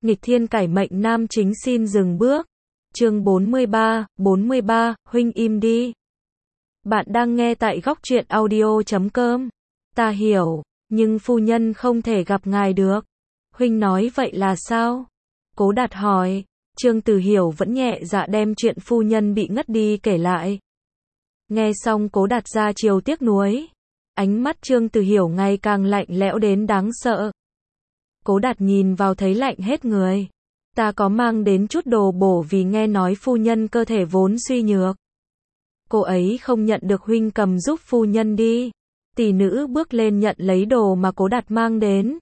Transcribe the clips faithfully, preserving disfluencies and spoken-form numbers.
Nghịch thiên cải mệnh nam chính xin dừng bước. Chương bốn mươi ba, bốn mươi ba, huynh im đi. Bạn đang nghe tại góc truyện audio chấm com. Ta hiểu, nhưng phu nhân không thể gặp ngài được. Huynh nói vậy là sao? Cố Đạt hỏi. Trương Tử Hiểu vẫn nhẹ dạ đem chuyện phu nhân bị ngất đi kể lại. Nghe xong Cố Đạt ra chiều tiếc nuối. Ánh mắt Trương Tử Hiểu ngày càng lạnh lẽo đến đáng sợ. Cố Đạt nhìn vào thấy lạnh hết người. Ta có mang đến chút đồ bổ vì nghe nói phu nhân cơ thể vốn suy nhược. Cô ấy không nhận được huynh cầm giúp phu nhân đi. Tỷ nữ bước lên nhận lấy đồ mà Cố Đạt mang đến.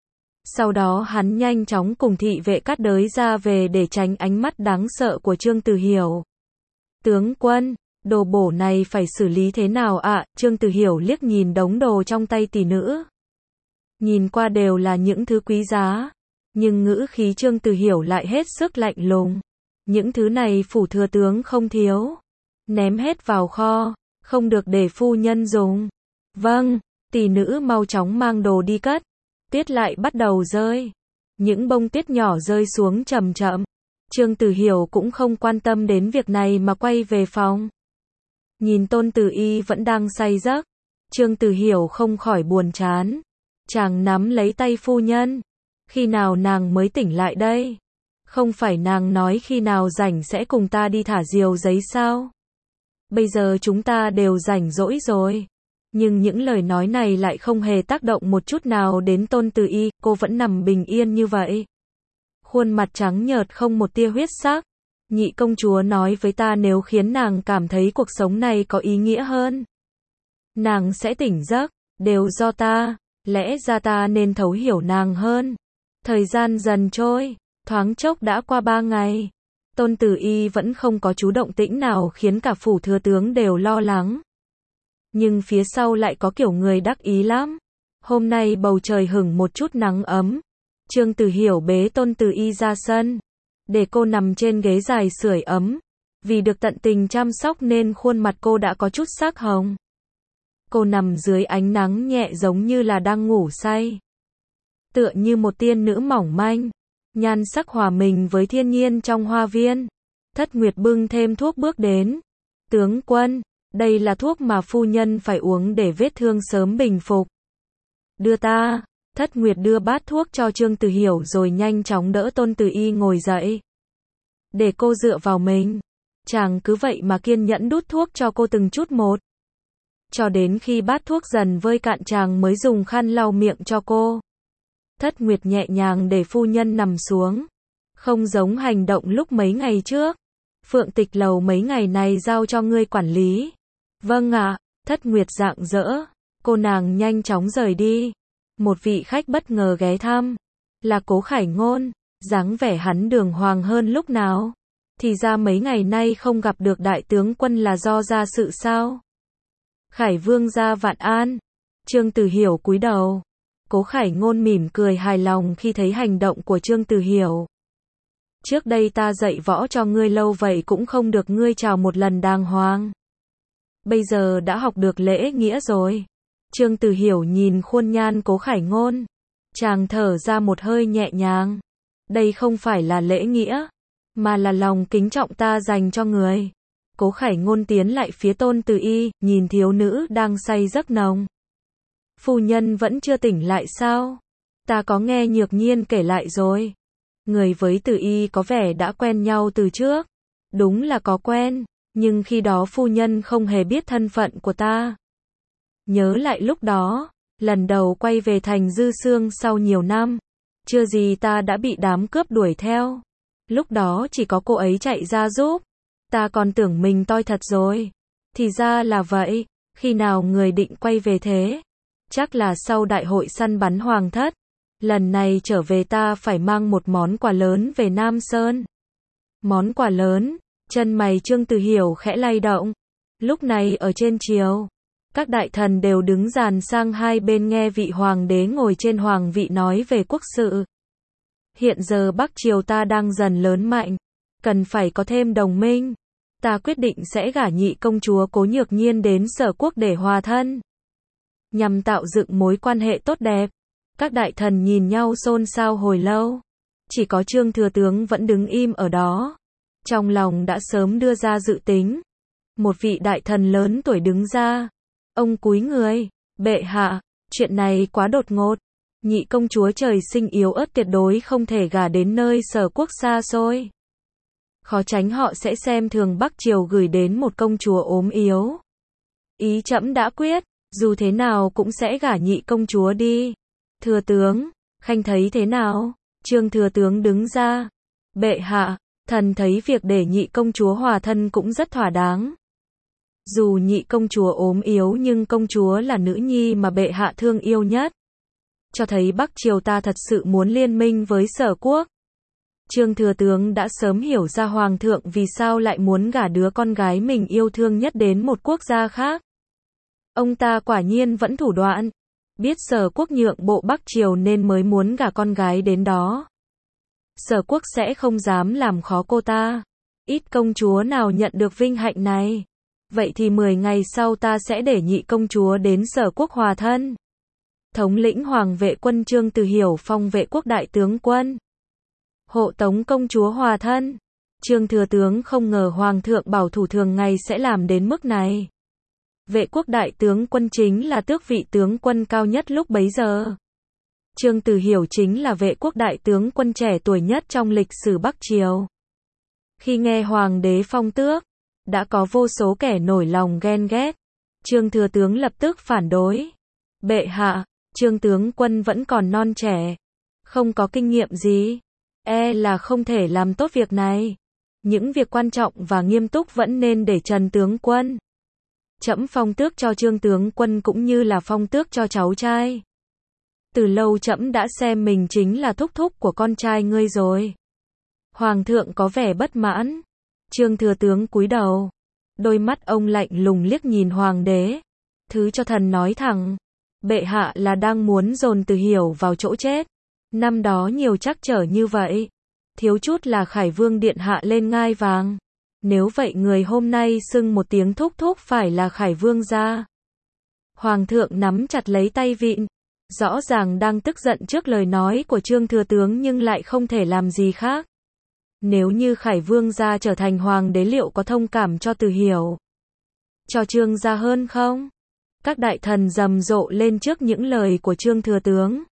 Sau đó hắn nhanh chóng cùng thị vệ cắt đới ra về để tránh ánh mắt đáng sợ của Trương Tử Hiểu. Tướng quân, đồ bổ này phải xử lý thế nào ạ? À? Trương Tử Hiểu liếc nhìn đống đồ trong tay tỷ nữ. Nhìn qua đều là những thứ quý giá, nhưng ngữ khí Trương Tử Hiểu lại hết sức lạnh lùng. Những thứ này phủ thừa tướng không thiếu, ném hết vào kho, không được để phu nhân dùng. Vâng, tỷ nữ mau chóng mang đồ đi cất. Tuyết lại bắt đầu rơi. Những bông tuyết nhỏ rơi xuống chậm chậm. Trương Tử Hiểu cũng không quan tâm đến việc này mà quay về phòng. Nhìn Tôn Tử Y vẫn đang say giấc, Trương Tử Hiểu không khỏi buồn chán. Chàng nắm lấy tay phu nhân. Khi nào nàng mới tỉnh lại đây? Không phải nàng nói khi nào rảnh sẽ cùng ta đi thả diều giấy sao? Bây giờ chúng ta đều rảnh rỗi rồi. Nhưng những lời nói này lại không hề tác động một chút nào đến Tôn Tử Y, cô vẫn nằm bình yên như vậy. Khuôn mặt trắng nhợt không một tia huyết sắc. Nhị công chúa nói với ta nếu khiến nàng cảm thấy cuộc sống này có ý nghĩa hơn, nàng sẽ tỉnh giấc, đều do ta, lẽ ra ta nên thấu hiểu nàng hơn. Thời gian dần trôi, thoáng chốc đã qua ba ngày. Tôn Tử Y vẫn không có chú động tĩnh nào khiến cả phủ thừa tướng đều lo lắng. Nhưng phía sau lại có kiểu người đắc ý lắm. Hôm nay bầu trời hửng một chút nắng ấm. Trương Tử Hiểu bế Tôn Tử Y ra sân, để cô nằm trên ghế dài sưởi ấm. Vì được tận tình chăm sóc nên khuôn mặt cô đã có chút sắc hồng. Cô nằm dưới ánh nắng nhẹ giống như là đang ngủ say. Tựa như một tiên nữ mỏng manh, nhan sắc hòa mình với thiên nhiên trong hoa viên. Thất Nguyệt bưng thêm thuốc bước đến. Tướng quân, đây là thuốc mà phu nhân phải uống để vết thương sớm bình phục. Đưa ta. Thất Nguyệt đưa bát thuốc cho Trương Tử Hiểu rồi nhanh chóng đỡ Tôn Tử Y ngồi dậy. Để cô dựa vào mình. Chàng cứ vậy mà kiên nhẫn đút thuốc cho cô từng chút một. Cho đến khi bát thuốc dần vơi cạn chàng mới dùng khăn lau miệng cho cô. Thất Nguyệt nhẹ nhàng để phu nhân nằm xuống. Không giống hành động lúc mấy ngày trước. Phượng Tịch Lầu mấy ngày này giao cho ngươi quản lý. Vâng ạ. Thất Nguyệt rạng rỡ. Cô nàng nhanh chóng rời đi. Một vị khách bất ngờ ghé thăm. Là Cố Khải Ngôn. Dáng vẻ hắn đường hoàng hơn lúc nào. Thì ra mấy ngày nay không gặp được đại tướng quân là do ra sự sao? Khải vương gia vạn an. Trương Tử Hiểu cúi đầu. Cố Khải Ngôn mỉm cười hài lòng khi thấy hành động của Trương Tử Hiểu. Trước đây ta dạy võ cho ngươi lâu vậy cũng không được ngươi chào một lần đàng hoàng. Bây giờ đã học được lễ nghĩa rồi. Trương Tử Hiểu nhìn khuôn nhan Cố Khải Ngôn. Chàng thở ra một hơi nhẹ nhàng. Đây không phải là lễ nghĩa, mà là lòng kính trọng ta dành cho người. Cố Khải Ngôn tiến lại phía Tôn Tử Y, nhìn thiếu nữ đang say giấc nồng. Phu nhân vẫn chưa tỉnh lại sao? Ta có nghe Nhược Nhiên kể lại rồi. Người với Tử Y có vẻ đã quen nhau từ trước. Đúng là có quen, nhưng khi đó phu nhân không hề biết thân phận của ta. Nhớ lại lúc đó, lần đầu quay về thành Dư Sương sau nhiều năm. Chưa gì ta đã bị đám cướp đuổi theo. Lúc đó chỉ có cô ấy chạy ra giúp. Ta còn tưởng mình toi thật rồi. Thì ra là vậy. Khi nào người định quay về thế? Chắc là sau đại hội săn bắn hoàng thất. Lần này trở về ta phải mang một món quà lớn về Nam Sơn. Món quà lớn? Chân mày Trương Tử Hiểu khẽ lay động. Lúc này ở trên triều, các đại thần đều đứng dàn sang hai bên nghe vị hoàng đế ngồi trên hoàng vị nói về quốc sự. Hiện giờ Bắc Triều ta đang dần lớn mạnh, cần phải có thêm đồng minh. Ta quyết định sẽ gả nhị công chúa Cố Nhược Nhiên đến Sở Quốc để hòa thân, nhằm tạo dựng mối quan hệ tốt đẹp. Các đại thần nhìn nhau xôn xao hồi lâu. Chỉ có Trương thừa tướng vẫn đứng im ở đó. Trong lòng đã sớm đưa ra dự tính. Một vị đại thần lớn tuổi đứng ra. Ông cúi người, bệ hạ, chuyện này quá đột ngột. Nhị công chúa trời sinh yếu ớt tuyệt đối không thể gả đến nơi Sở quốc xa xôi. Khó tránh họ sẽ xem thường Bắc Triều gửi đến một công chúa ốm yếu. Ý trẫm đã quyết, dù thế nào cũng sẽ gả nhị công chúa đi. Thừa tướng, khanh thấy thế nào? Trương thừa tướng đứng ra. Bệ hạ, thần thấy việc để nhị công chúa hòa thân cũng rất thỏa đáng. Dù nhị công chúa ốm yếu nhưng công chúa là nữ nhi mà bệ hạ thương yêu nhất. Cho thấy Bắc Triều ta thật sự muốn liên minh với Sở quốc. Trương thừa tướng đã sớm hiểu ra hoàng thượng vì sao lại muốn gả đứa con gái mình yêu thương nhất đến một quốc gia khác. Ông ta quả nhiên vẫn thủ đoạn. Biết Sở quốc nhượng bộ Bắc Triều nên mới muốn gả con gái đến đó. Sở quốc sẽ không dám làm khó cô ta. Ít công chúa nào nhận được vinh hạnh này. Vậy thì mười ngày sau ta sẽ để nhị công chúa đến Sở quốc hòa thân. Thống lĩnh Hoàng vệ quân Trương Từ Hiểu phong vệ quốc đại tướng quân. Hộ tống công chúa hòa thân. Trương thừa tướng không ngờ Hoàng thượng bảo thủ thường ngày sẽ làm đến mức này. Vệ quốc đại tướng quân chính là tước vị tướng quân cao nhất lúc bấy giờ. Trương Từ Hiểu chính là vệ quốc đại tướng quân trẻ tuổi nhất trong lịch sử Bắc Triều. Khi nghe Hoàng đế phong tước, đã có vô số kẻ nổi lòng ghen ghét. Trương thừa tướng lập tức phản đối. Bệ hạ, Trương tướng quân vẫn còn non trẻ, không có kinh nghiệm gì, e là không thể làm tốt việc này. Những việc quan trọng và nghiêm túc vẫn nên để Trần tướng quân. Trẫm phong tước cho Trương tướng quân cũng như là phong tước cho cháu trai. Từ lâu trẫm đã xem mình chính là thúc thúc của con trai ngươi rồi. Hoàng thượng có vẻ bất mãn. Trương thừa tướng cúi đầu. Đôi mắt ông lạnh lùng liếc nhìn hoàng đế. Thứ cho thần nói thẳng. Bệ hạ là đang muốn dồn Từ Hiểu vào chỗ chết. Năm đó nhiều trắc trở như vậy. Thiếu chút là Khải Vương điện hạ lên ngai vàng. Nếu vậy người hôm nay xưng một tiếng thúc thúc phải là Khải Vương gia. Hoàng thượng nắm chặt lấy tay vịn. Rõ ràng đang tức giận trước lời nói của Trương thừa tướng nhưng lại không thể làm gì khác. Nếu như Khải Vương gia trở thành hoàng đế liệu có thông cảm cho Từ Hiểu, cho Trương gia hơn không? Các đại thần rầm rộ lên trước những lời của Trương thừa tướng.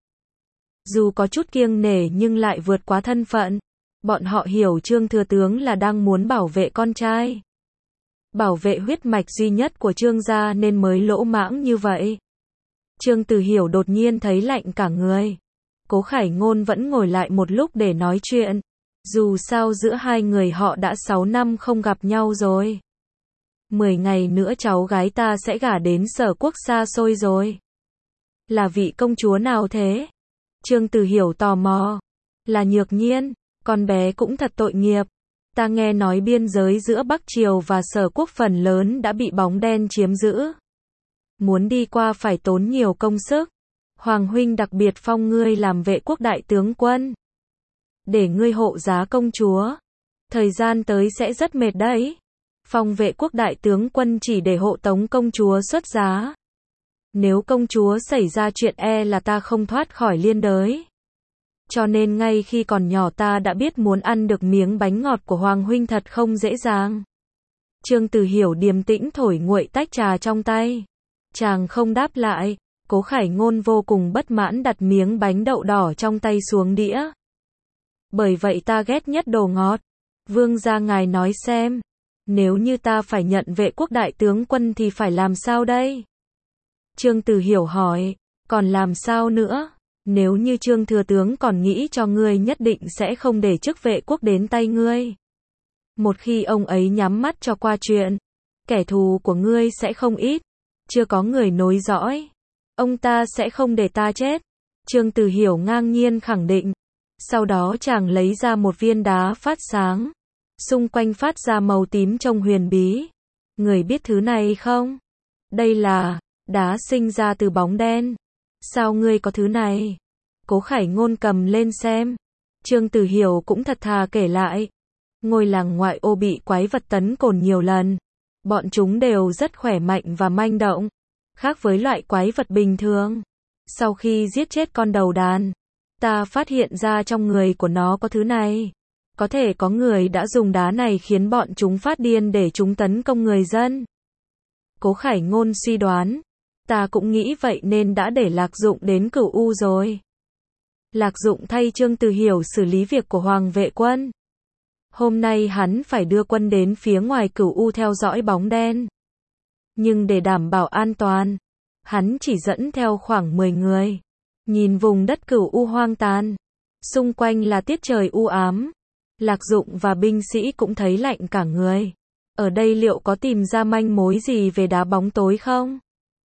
Dù có chút kiêng nể nhưng lại vượt quá thân phận. Bọn họ hiểu Trương thừa tướng là đang muốn bảo vệ con trai. Bảo vệ huyết mạch duy nhất của Trương gia nên mới lỗ mãng như vậy. Trương Từ Hiểu đột nhiên thấy lạnh cả người. Cố Khải Ngôn vẫn ngồi lại một lúc để nói chuyện. Dù sao giữa hai người họ đã sáu năm không gặp nhau rồi. Mười ngày nữa cháu gái ta sẽ gả đến Sở quốc xa xôi rồi. Là vị công chúa nào thế? Trương Từ Hiểu tò mò. Là Nhược Nhiên, con bé cũng thật tội nghiệp. Ta nghe nói biên giới giữa Bắc Triều và Sở quốc phần lớn đã bị bóng đen chiếm giữ. Muốn đi qua phải tốn nhiều công sức. Hoàng huynh đặc biệt phong ngươi làm vệ quốc đại tướng quân. Để ngươi hộ giá công chúa. Thời gian tới sẽ rất mệt đấy. Phong vệ quốc đại tướng quân chỉ để hộ tống công chúa xuất giá. Nếu công chúa xảy ra chuyện e là ta không thoát khỏi liên đới. Cho nên ngay khi còn nhỏ ta đã biết muốn ăn được miếng bánh ngọt của Hoàng huynh thật không dễ dàng. Trương Từ Hiểu điềm tĩnh thổi nguội tách trà trong tay. Chàng không đáp lại. Cố Khải Ngôn vô cùng bất mãn đặt miếng bánh đậu đỏ trong tay xuống đĩa. Bởi vậy ta ghét nhất đồ ngọt. Vương gia ngài nói xem. Nếu như ta phải nhận vệ quốc đại tướng quân thì phải làm sao đây? Trương Từ Hiểu hỏi. Còn làm sao nữa? Nếu như Trương thừa tướng còn nghĩ cho ngươi nhất định sẽ không để chức vệ quốc đến tay ngươi. Một khi ông ấy nhắm mắt cho qua chuyện, kẻ thù của ngươi sẽ không ít. Chưa có người nối dõi. Ông ta sẽ không để ta chết. Trương Từ Hiểu ngang nhiên khẳng định. Sau đó chàng lấy ra một viên đá phát sáng. Xung quanh phát ra màu tím trông huyền bí. Người biết thứ này không? Đây là đá sinh ra từ bóng đen. Sao ngươi có thứ này? Cố Khải Ngôn cầm lên xem. Trương Từ Hiểu cũng thật thà kể lại. Ngôi làng ngoại ô bị quái vật tấn công nhiều lần. Bọn chúng đều rất khỏe mạnh và manh động. Khác với loại quái vật bình thường. Sau khi giết chết con đầu đàn, Ta phát hiện ra trong người của nó có thứ này. Có thể có người đã dùng đá này khiến bọn chúng phát điên để chúng tấn công người dân. Cố Khải Ngôn suy đoán. Ta cũng nghĩ vậy nên đã để Lạc Dụng đến Cửu U rồi. Lạc Dụng thay Trương Từ Hiểu xử lý việc của Hoàng vệ quân. Hôm nay hắn phải đưa quân đến phía ngoài Cửu U theo dõi bóng đen. Nhưng để đảm bảo an toàn, hắn chỉ dẫn theo khoảng mười người. Nhìn vùng đất Cửu U hoang tàn, xung quanh là tiết trời u ám. Lạc Dụng và binh sĩ cũng thấy lạnh cả người. Ở đây liệu có tìm ra manh mối gì về đá bóng tối không?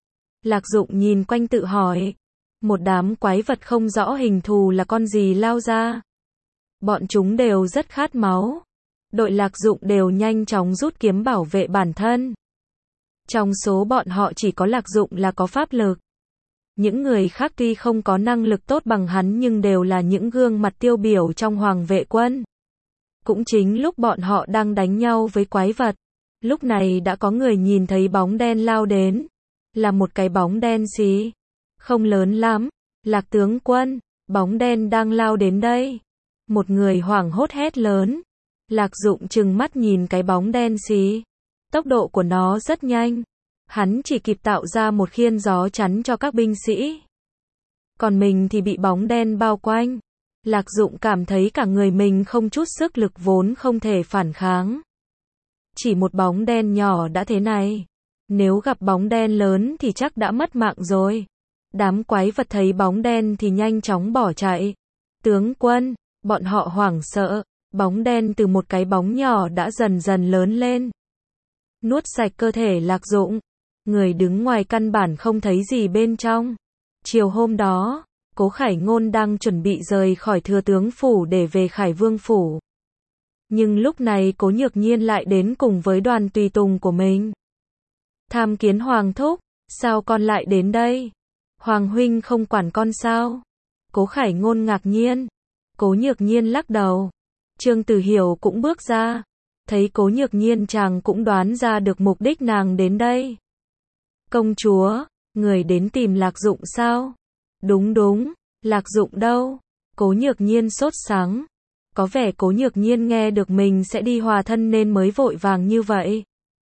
Lạc Dụng nhìn quanh tự hỏi. Một đám quái vật không rõ hình thù là con gì lao ra. Bọn chúng đều rất khát máu. Đội Lạc Dụng đều nhanh chóng rút kiếm bảo vệ bản thân. Trong số bọn họ chỉ có Lạc Dụng là có pháp lực. Những người khác tuy không có năng lực tốt bằng hắn nhưng đều là những gương mặt tiêu biểu trong Hoàng vệ quân. Cũng chính lúc bọn họ đang đánh nhau với quái vật, lúc này đã có người nhìn thấy bóng đen lao đến. Là một cái bóng đen xí. Không lớn lắm. Lạc tướng quân, bóng đen đang lao đến đây. Một người hoảng hốt hét lớn. Lạc Dụng trừng mắt nhìn cái bóng đen xí. Tốc độ của nó rất nhanh. Hắn chỉ kịp tạo ra một khiên gió chắn cho các binh sĩ. Còn mình thì bị bóng đen bao quanh. Lạc Dụng cảm thấy cả người mình không chút sức lực vốn không thể phản kháng. Chỉ một bóng đen nhỏ đã thế này. Nếu gặp bóng đen lớn thì chắc đã mất mạng rồi. Đám quái vật thấy bóng đen thì nhanh chóng bỏ chạy. Tướng quân, bọn họ hoảng sợ. Bóng đen từ một cái bóng nhỏ đã dần dần lớn lên. Nuốt sạch cơ thể Lạc Dụng. Người đứng ngoài căn bản không thấy gì bên trong. Chiều hôm đó, Cố Khải Ngôn đang chuẩn bị rời khỏi thừa tướng phủ để về Khải Vương phủ. Nhưng lúc này Cố Nhược Nhiên lại đến cùng với đoàn tùy tùng của mình. Tham kiến Hoàng thúc, sao con lại đến đây? Hoàng huynh không quản con sao? Cố Khải Ngôn ngạc nhiên. Cố Nhược Nhiên lắc đầu. Trương Từ Hiểu cũng bước ra. Thấy Cố Nhược Nhiên chàng cũng đoán ra được mục đích nàng đến đây. Công chúa, người đến tìm Lạc Dụng sao? Đúng đúng, Lạc Dụng đâu? Cố Nhược Nhiên sốt sắng. Có vẻ Cố Nhược Nhiên nghe được mình sẽ đi hòa thân nên mới vội vàng như vậy.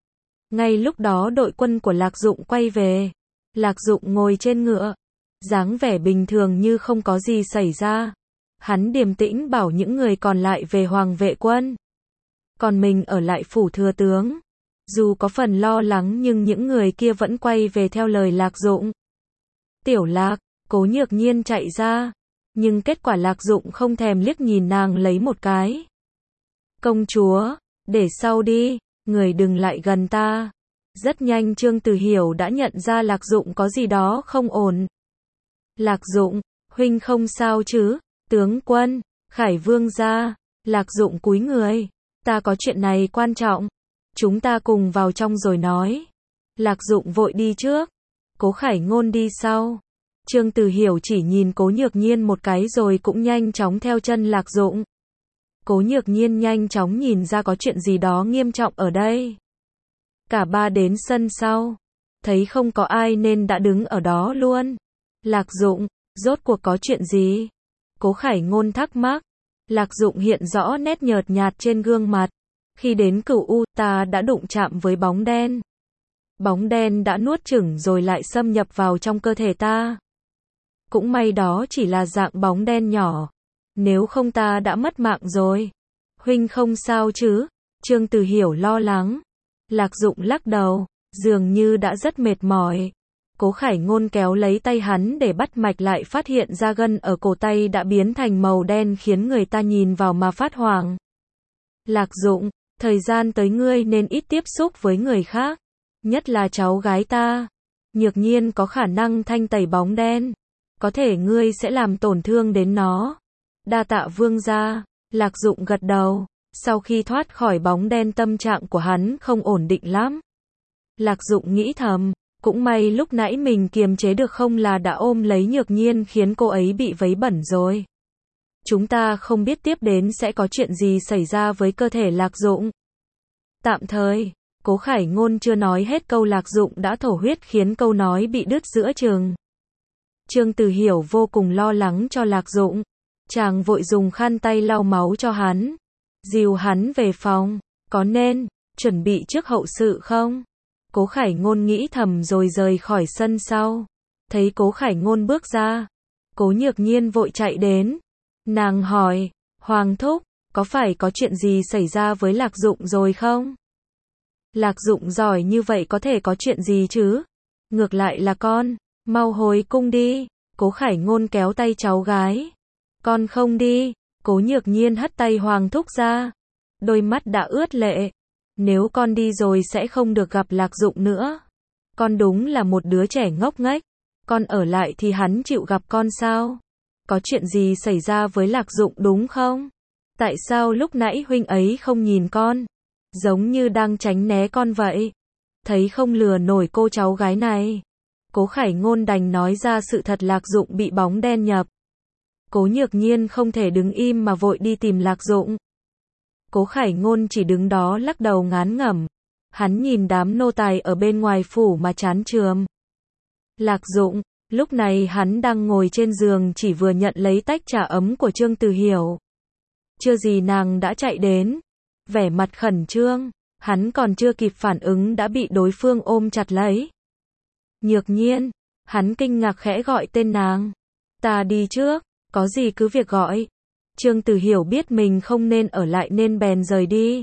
Ngay lúc đó đội quân của Lạc Dụng quay về. Lạc Dụng ngồi trên ngựa. Dáng vẻ bình thường như không có gì xảy ra. Hắn điềm tĩnh bảo những người còn lại về Hoàng vệ quân. Còn mình ở lại phủ thừa tướng. Dù có phần lo lắng nhưng những người kia vẫn quay về theo lời Lạc Dụng. Tiểu Lạc, Cố Nhược Nhiên chạy ra. Nhưng kết quả Lạc Dụng không thèm liếc nhìn nàng lấy một cái. Công chúa, để sau đi, người đừng lại gần ta. Rất nhanh Trương Từ Hiểu đã nhận ra Lạc Dụng có gì đó không ổn. Lạc Dụng, huynh không sao chứ? Tướng quân, Khải Vương gia. Lạc Dụng cúi người. Ta có chuyện này quan trọng. Chúng ta cùng vào trong rồi nói. Lạc Dụng vội đi trước. Cố Khải Ngôn đi sau. Trương Từ Hiểu chỉ nhìn Cố Nhược Nhiên một cái rồi cũng nhanh chóng theo chân Lạc Dụng. Cố Nhược Nhiên nhanh chóng nhìn ra có chuyện gì đó nghiêm trọng ở đây. Cả ba đến sân sau. Thấy không có ai nên đã đứng ở đó luôn. Lạc Dụng, rốt cuộc có chuyện gì? Cố Khải Ngôn thắc mắc. Lạc Dụng hiện rõ nét nhợt nhạt trên gương mặt. Khi đến Cửu U, ta đã đụng chạm với bóng đen. Bóng đen đã nuốt chửng rồi lại xâm nhập vào trong cơ thể ta. Cũng may đó chỉ là dạng bóng đen nhỏ. Nếu không ta đã mất mạng rồi. Huynh không sao chứ? Trương Từ Hiểu lo lắng. Lạc Dụng lắc đầu, dường như đã rất mệt mỏi. Cố Khải Ngôn kéo lấy tay hắn để bắt mạch lại phát hiện ra gân ở cổ tay đã biến thành màu đen khiến người ta nhìn vào mà phát hoảng. Lạc Dụng, thời gian tới ngươi nên ít tiếp xúc với người khác. Nhất là cháu gái ta. Nhược Nhiên có khả năng thanh tẩy bóng đen. Có thể ngươi sẽ làm tổn thương đến nó. Đa tạ vương gia. Lạc Dụng gật đầu. Sau khi thoát khỏi bóng đen tâm trạng của hắn không ổn định lắm. Lạc Dụng nghĩ thầm. Cũng may lúc nãy mình kiềm chế được không là đã ôm lấy Nhược Nhiên khiến cô ấy bị vấy bẩn rồi. Chúng ta không biết tiếp đến sẽ có chuyện gì xảy ra với cơ thể Lạc Dụng. Tạm thời, Cố Khải Ngôn chưa nói hết câu Lạc Dụng đã thổ huyết khiến câu nói bị đứt giữa chừng. Trương Từ Hiểu vô cùng lo lắng cho Lạc Dụng. Chàng vội dùng khăn tay lau máu cho hắn, dìu hắn về phòng. Có nên chuẩn bị trước hậu sự không? Cố Khải Ngôn nghĩ thầm rồi rời khỏi sân sau. Thấy Cố Khải Ngôn bước ra, Cố Nhược Nhiên vội chạy đến. Nàng hỏi, Hoàng thúc, có phải có chuyện gì xảy ra với Lạc Dụng rồi không? Lạc Dụng giỏi như vậy có thể có chuyện gì chứ? Ngược lại là con, mau hồi cung đi. Cố Khải Ngôn kéo tay cháu gái. Con không đi. Cố Nhược Nhiên hất tay Hoàng thúc ra. Đôi mắt đã ướt lệ. Nếu con đi rồi sẽ không được gặp Lạc Dụng nữa. Con đúng là một đứa trẻ ngốc nghếch. Con ở lại thì hắn chịu gặp con sao? Có chuyện gì xảy ra với Lạc Dụng đúng không? Tại sao lúc nãy huynh ấy không nhìn con? Giống như đang tránh né con vậy. Thấy không lừa nổi cô cháu gái này. Cố Khải Ngôn đành nói ra sự thật Lạc Dụng bị bóng đen nhập. Cố Nhược Nhiên không thể đứng im mà vội đi tìm Lạc Dụng. Cố Khải Ngôn chỉ đứng đó lắc đầu ngán ngẩm. Hắn nhìn đám nô tài ở bên ngoài phủ mà chán chường. Lạc Dụng, lúc này hắn đang ngồi trên giường chỉ vừa nhận lấy tách trà ấm của Trương Từ Hiểu. Chưa gì nàng đã chạy đến, vẻ mặt khẩn trương, hắn còn chưa kịp phản ứng đã bị đối phương ôm chặt lấy. Nhược Nhiên, hắn kinh ngạc khẽ gọi tên nàng. Ta đi trước, có gì cứ việc gọi. Trương Từ Hiểu biết mình không nên ở lại nên bèn rời đi.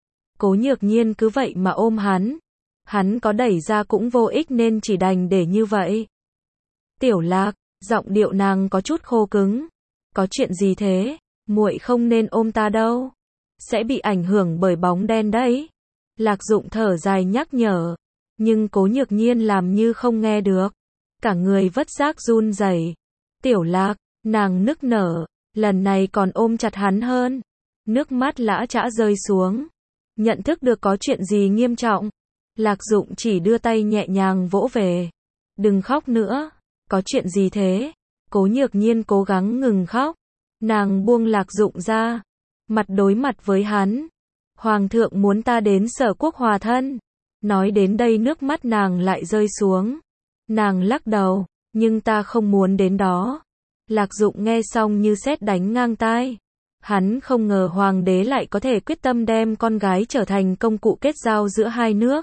Cố Nhược Nhiên cứ vậy mà ôm hắn. Hắn có đẩy ra cũng vô ích nên chỉ đành để như vậy. Tiểu Lạc, giọng điệu nàng có chút khô cứng. Có chuyện gì thế? Muội không nên ôm ta đâu. Sẽ bị ảnh hưởng bởi bóng đen đấy. Lạc Dụng thở dài nhắc nhở. Nhưng Cố Nhược Nhiên làm như không nghe được. Cả người vất giác run rẩy. Tiểu Lạc, nàng nức nở. Lần này còn ôm chặt hắn hơn. Nước mắt lã chã rơi xuống. Nhận thức được có chuyện gì nghiêm trọng. Lạc Dụng chỉ đưa tay nhẹ nhàng vỗ về. Đừng khóc nữa. Có chuyện gì thế? Cố Nhược Nhiên cố gắng ngừng khóc. Nàng buông Lạc Dụng ra. Mặt đối mặt với hắn. Hoàng thượng muốn ta đến Sở Quốc hòa thân. Nói đến đây nước mắt nàng lại rơi xuống. Nàng lắc đầu. Nhưng ta không muốn đến đó. Lạc Dụng nghe xong như sét đánh ngang tai. Hắn không ngờ hoàng đế lại có thể quyết tâm đem con gái trở thành công cụ kết giao giữa hai nước.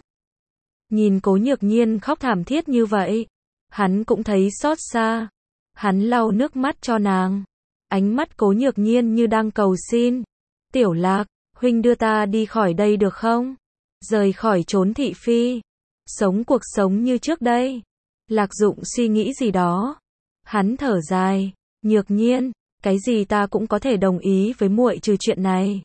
Nhìn Cố Nhược Nhiên khóc thảm thiết như vậy, hắn cũng thấy xót xa. Hắn lau nước mắt cho nàng. Ánh mắt Cố Nhược Nhiên như đang cầu xin. Tiểu Lạc, huynh đưa ta đi khỏi đây được không? Rời khỏi trốn thị phi. Sống cuộc sống như trước đây. Lạc Dụng suy nghĩ gì đó. Hắn thở dài. Nhược Nhiên, cái gì ta cũng có thể đồng ý với muội trừ chuyện này.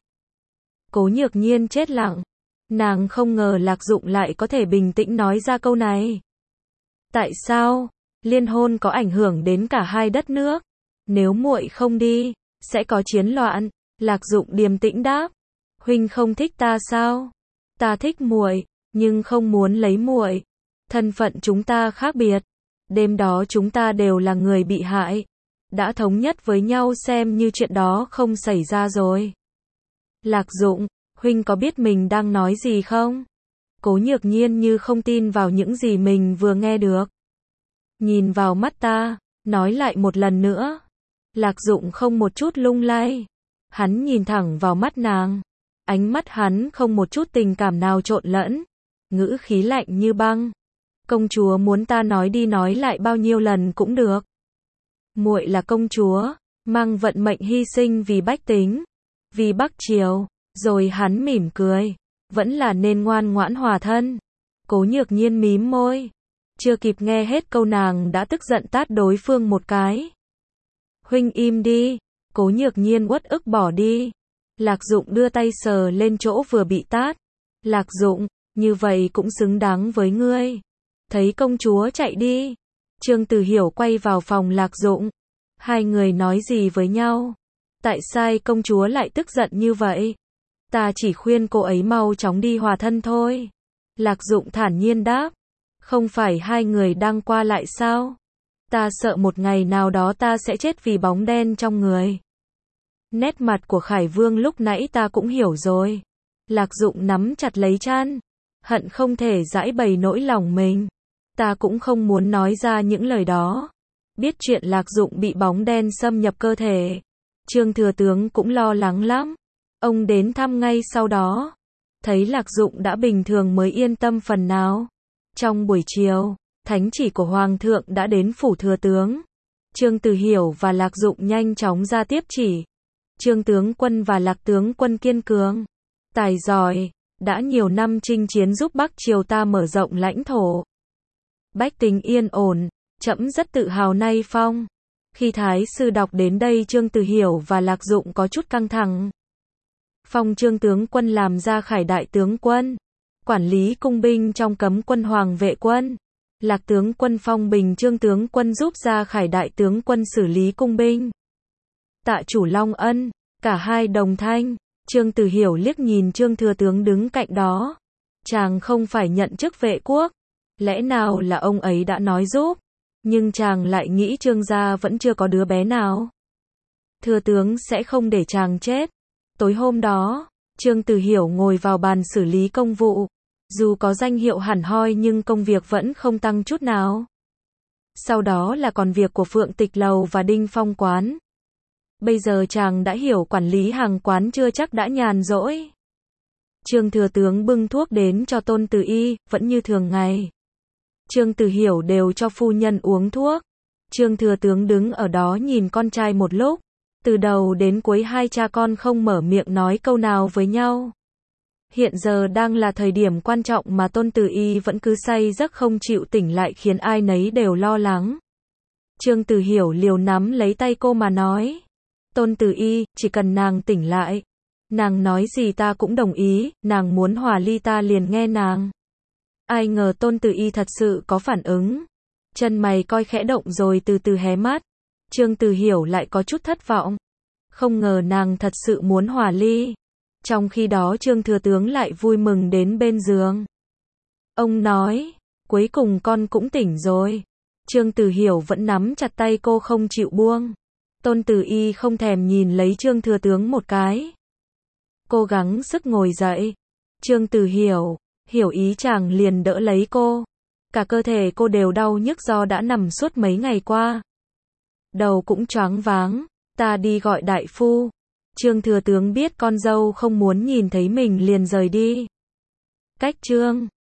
Cố Nhược Nhiên chết lặng. Nàng không ngờ Lạc Dụng lại có thể bình tĩnh nói ra câu này. Tại sao? Liên hôn có ảnh hưởng đến cả hai đất nước. Nếu muội không đi, sẽ có chiến loạn. Lạc Dụng điềm tĩnh đáp. Huynh không thích ta sao? Ta thích muội, nhưng không muốn lấy muội. Thân phận chúng ta khác biệt. Đêm đó chúng ta đều là người bị hại. Đã thống nhất với nhau xem như chuyện đó không xảy ra rồi. Lạc Dụng, huynh có biết mình đang nói gì không? Cố Nhược Nhiên như không tin vào những gì mình vừa nghe được. Nhìn vào mắt ta, nói lại một lần nữa. Lạc Dụng không một chút lung lay. Hắn nhìn thẳng vào mắt nàng. Ánh mắt hắn không một chút tình cảm nào trộn lẫn. Ngữ khí lạnh như băng. Công chúa muốn ta nói đi nói lại bao nhiêu lần cũng được. Muội là công chúa, mang vận mệnh hy sinh vì bách tính, vì Bắc Triều. Rồi hắn mỉm cười. Vẫn là nên ngoan ngoãn hòa thân. Cố Nhược Nhiên mím môi. Chưa kịp nghe hết câu nàng đã tức giận tát đối phương một cái. Huynh im đi. Cố Nhược Nhiên uất ức bỏ đi. Lạc Dụng đưa tay sờ lên chỗ vừa bị tát. Lạc Dụng, như vậy cũng xứng đáng với ngươi. Thấy công chúa chạy đi, Trương Từ Hiểu quay vào phòng Lạc Dụng. Hai người nói gì với nhau? Tại sao công chúa lại tức giận như vậy? Ta chỉ khuyên cô ấy mau chóng đi hòa thân thôi. Lạc Dụng thản nhiên đáp. Không phải hai người đang qua lại sao? Ta sợ một ngày nào đó ta sẽ chết vì bóng đen trong người. Nét mặt của Khải Vương lúc nãy ta cũng hiểu rồi. Lạc Dụng nắm chặt lấy trán, hận không thể giãi bày nỗi lòng mình. Ta cũng không muốn nói ra những lời đó. Biết chuyện Lạc Dụng bị bóng đen xâm nhập cơ thể. Trương thừa tướng cũng lo lắng lắm. Ông đến thăm ngay sau đó. Thấy Lạc Dụng đã bình thường mới yên tâm phần nào. Trong buổi chiều, thánh chỉ của Hoàng thượng đã đến phủ thừa tướng. Trương Từ Hiểu và Lạc Dụng nhanh chóng ra tiếp chỉ. Trương tướng quân và Lạc tướng quân kiên cường, tài giỏi, đã nhiều năm chinh chiến giúp Bắc Triều ta mở rộng lãnh thổ. Bách tính yên ổn, trẫm rất tự hào nay phong. Khi Thái sư đọc đến đây Trương Từ Hiểu và Lạc Dụng có chút căng thẳng. Phong Trương tướng quân làm ra khải đại tướng quân, quản lý cung binh trong cấm quân Hoàng vệ quân. Lạc tướng quân phong bình Trương tướng quân giúp ra khải đại tướng quân xử lý cung binh. Tạ chủ Long ân, cả hai đồng thanh. Trương Từ Hiểu liếc nhìn Trương thừa tướng đứng cạnh đó. Chàng không phải nhận chức vệ quốc, lẽ nào là ông ấy đã nói giúp, nhưng chàng lại nghĩ Trương gia vẫn chưa có đứa bé nào. Thừa tướng sẽ không để chàng chết. Tối hôm đó, Trương Từ Hiểu ngồi vào bàn xử lý công vụ. Dù có danh hiệu hẳn hoi nhưng công việc vẫn không tăng chút nào. Sau đó là còn việc của Phượng Tịch Lầu và Đinh Phong Quán. Bây giờ chàng đã hiểu quản lý hàng quán chưa chắc đã nhàn rỗi. Trương thừa tướng bưng thuốc đến cho Tôn Từ Y, vẫn như thường ngày. Trương Từ Hiểu đều cho phu nhân uống thuốc. Trương thừa tướng đứng ở đó nhìn con trai một lúc. Từ đầu đến cuối hai cha con không mở miệng nói câu nào với nhau. Hiện giờ đang là thời điểm quan trọng mà Tôn Từ Y vẫn cứ say giấc không chịu tỉnh lại khiến ai nấy đều lo lắng. Trương Từ Hiểu liều nắm lấy tay cô mà nói. Tôn Từ Y, chỉ cần nàng tỉnh lại. Nàng nói gì ta cũng đồng ý, nàng muốn hòa ly ta liền nghe nàng. Ai ngờ Tôn Từ Y thật sự có phản ứng. Chân mày coi khẽ động rồi từ từ hé mắt. Trương Từ Hiểu lại có chút thất vọng. Không ngờ nàng thật sự muốn hòa ly. Trong khi đó Trương thừa tướng lại vui mừng đến bên giường. Ông nói, cuối cùng con cũng tỉnh rồi. Trương Từ Hiểu vẫn nắm chặt tay cô không chịu buông. Tôn Từ Y không thèm nhìn lấy Trương thừa tướng một cái. Cố gắng sức ngồi dậy. Trương Từ Hiểu, hiểu ý chàng liền đỡ lấy cô. Cả cơ thể cô đều đau nhức do đã nằm suốt mấy ngày qua. Đầu cũng choáng váng, ta đi gọi đại phu. Trương thừa tướng biết con dâu không muốn nhìn thấy mình liền rời đi. Cách Trương